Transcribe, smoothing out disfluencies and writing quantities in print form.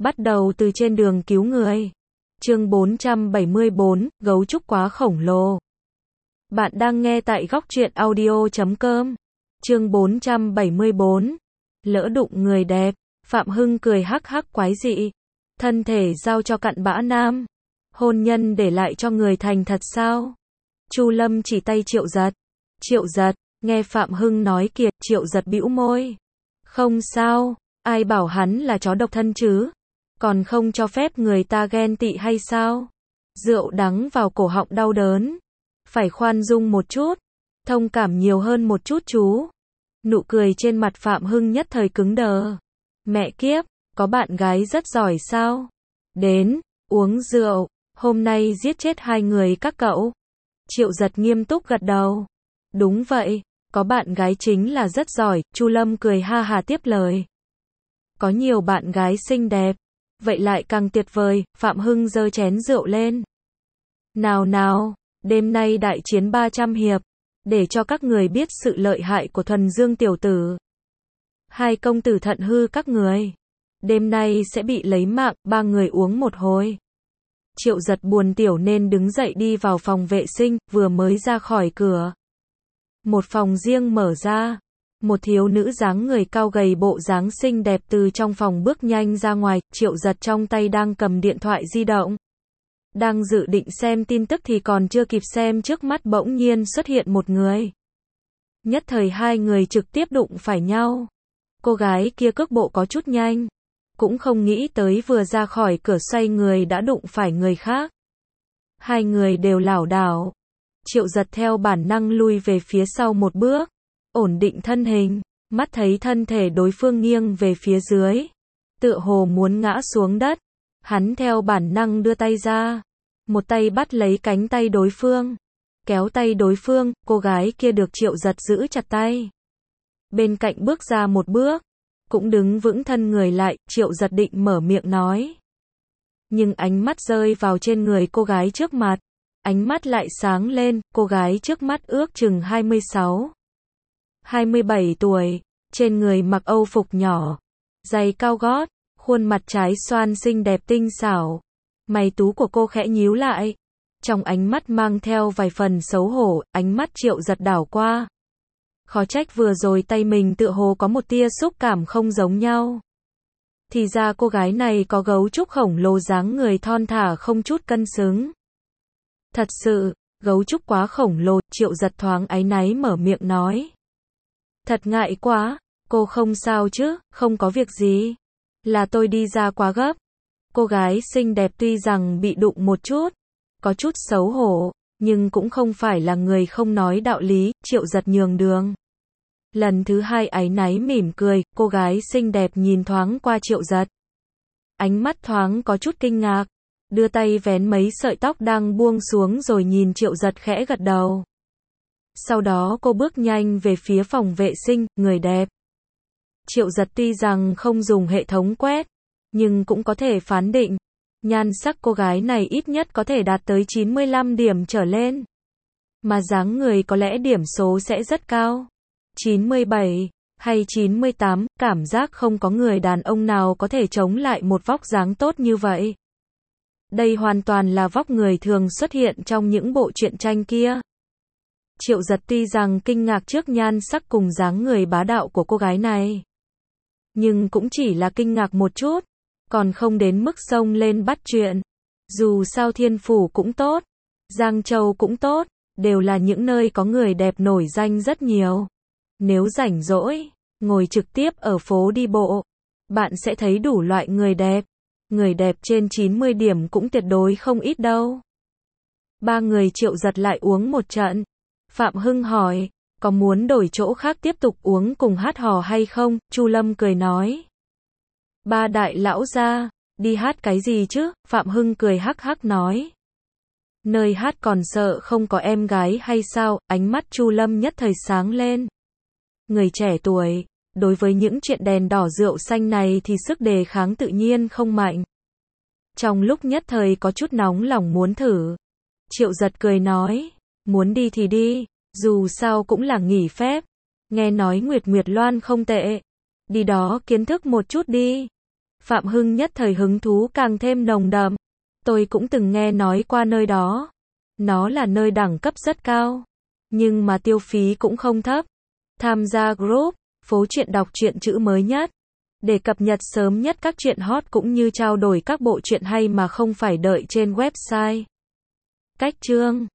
Bắt đầu từ trên đường cứu người. Chương 474, gấu trúc quá khổng lồ. Bạn đang nghe tại góc truyện audio.com. Chương 474. Lỡ đụng người đẹp. Phạm Hưng cười hắc hắc quái dị. Thân thể giao cho cặn bã nam. Hôn nhân để lại cho người thành thật sao? Chu Lâm chỉ tay Triệu Giật. Triệu Giật, nghe Phạm Hưng nói kìa, Triệu Giật bĩu môi. Không sao, ai bảo hắn là chó độc thân chứ? Còn không cho phép người ta ghen tị hay sao? Rượu đắng vào cổ họng đau đớn. Phải khoan dung một chút. Thông cảm nhiều hơn một chút chú. Nụ cười trên mặt Phạm Hưng nhất thời cứng đờ. Mẹ kiếp, có bạn gái rất giỏi sao? Đến, uống rượu, hôm nay giết chết 2 người các cậu. Triệu Giật nghiêm túc gật đầu. Đúng vậy, có bạn gái chính là rất giỏi, Chu Lâm cười ha hà tiếp lời. Có nhiều bạn gái xinh đẹp, vậy lại càng tuyệt vời, Phạm Hưng giơ chén rượu lên. Nào nào, đêm nay đại chiến 300 hiệp, để cho các người biết sự lợi hại của Thuần Dương tiểu tử. 2 công tử thận hư các người. Đêm nay sẽ bị lấy mạng, 3 người uống một hồi. Triệu Giật buồn tiểu nên đứng dậy đi vào phòng vệ sinh, vừa mới ra khỏi cửa. Một phòng riêng mở ra. Một thiếu nữ dáng người cao gầy bộ dáng xinh đẹp từ trong phòng bước nhanh ra ngoài, Triệu Giật trong tay đang cầm điện thoại di động. Đang dự định xem tin tức thì còn chưa kịp xem trước mắt bỗng nhiên xuất hiện một người. Nhất thời 2 người trực tiếp đụng phải nhau. Cô gái kia cước bộ có chút nhanh. Cũng không nghĩ tới vừa ra khỏi cửa xoay người đã đụng phải người khác. 2 người đều lảo đảo. Triệu Giật theo bản năng lui về phía sau một bước. Ổn định thân hình. Mắt thấy thân thể đối phương nghiêng về phía dưới. Tựa hồ muốn ngã xuống đất. Hắn theo bản năng đưa tay ra. Một tay bắt lấy cánh tay đối phương. Kéo tay đối phương, cô gái kia được Triệu Giật giữ chặt tay. Bên cạnh bước ra một bước. Cũng đứng vững thân người lại, Triệu Giật định mở miệng nói. Nhưng ánh mắt rơi vào trên người cô gái trước mặt. Ánh mắt lại sáng lên, cô gái trước mắt ước chừng 26, 27 tuổi. Trên người mặc âu phục nhỏ. Giày cao gót. Khuôn mặt trái xoan xinh đẹp tinh xảo. Mày tú của cô khẽ nhíu lại. Trong ánh mắt mang theo vài phần xấu hổ, ánh mắt Triệu Giật đảo qua. Khó trách vừa rồi tay mình tựa hồ có một tia xúc cảm không giống nhau. Thì ra cô gái này có gấu trúc khổng lồ dáng người thon thả không chút cân xứng. Thật sự, gấu trúc quá khổng lồ, Triệu Giật thoáng áy náy mở miệng nói. Thật ngại quá, cô không sao chứ, không có việc gì. Là tôi đi ra quá gấp. Cô gái xinh đẹp tuy rằng bị đụng một chút, có chút xấu hổ, nhưng cũng không phải là người không nói đạo lý, Triệu Giật nhường đường. Lần thứ 2 áy náy mỉm cười, cô gái xinh đẹp nhìn thoáng qua Triệu Giật. Ánh mắt thoáng có chút kinh ngạc, đưa tay vén mấy sợi tóc đang buông xuống rồi nhìn Triệu Giật khẽ gật đầu. Sau đó cô bước nhanh về phía phòng vệ sinh, người đẹp. Triệu Giật tuy rằng không dùng hệ thống quét, nhưng cũng có thể phán định, nhan sắc cô gái này ít nhất có thể đạt tới 95 điểm trở lên. Mà dáng người có lẽ điểm số sẽ rất cao. 97 hay 98, cảm giác không có người đàn ông nào có thể chống lại một vóc dáng tốt như vậy. Đây hoàn toàn là vóc người thường xuất hiện trong những bộ truyện tranh kia. Triệu Giật tuy rằng kinh ngạc trước nhan sắc cùng dáng người bá đạo của cô gái này, nhưng cũng chỉ là kinh ngạc một chút, còn không đến mức xông lên bắt chuyện. Dù sao Thiên Phủ cũng tốt, Giang Châu cũng tốt, đều là những nơi có người đẹp nổi danh rất nhiều. Nếu rảnh rỗi, ngồi trực tiếp ở phố đi bộ, bạn sẽ thấy đủ loại người đẹp. Người đẹp trên 90 điểm cũng tuyệt đối không ít đâu. 3 người Triệu Giật lại uống một trận. Phạm Hưng hỏi, có muốn đổi chỗ khác tiếp tục uống cùng hát hò hay không? Chu Lâm cười nói. 3 đại lão gia, đi hát cái gì chứ? Phạm Hưng cười hắc hắc nói. Nơi hát còn sợ không có em gái hay sao? Ánh mắt Chu Lâm nhất thời sáng lên. Người trẻ tuổi, đối với những chuyện đèn đỏ rượu xanh này thì sức đề kháng tự nhiên không mạnh. Trong lúc nhất thời có chút nóng lòng muốn thử. Triệu Giật cười nói, muốn đi thì đi, dù sao cũng là nghỉ phép. Nghe nói Nguyệt Nguyệt Loan không tệ. Đi đó kiến thức một chút đi. Phạm Hưng nhất thời hứng thú càng thêm nồng đậm. Tôi cũng từng nghe nói qua nơi đó. Nó là nơi đẳng cấp rất cao. Nhưng mà tiêu phí cũng không thấp. Tham gia group, phố truyện đọc truyện chữ mới nhất. Để cập nhật sớm nhất các truyện hot cũng như trao đổi các bộ truyện hay mà không phải đợi trên website. Cách chương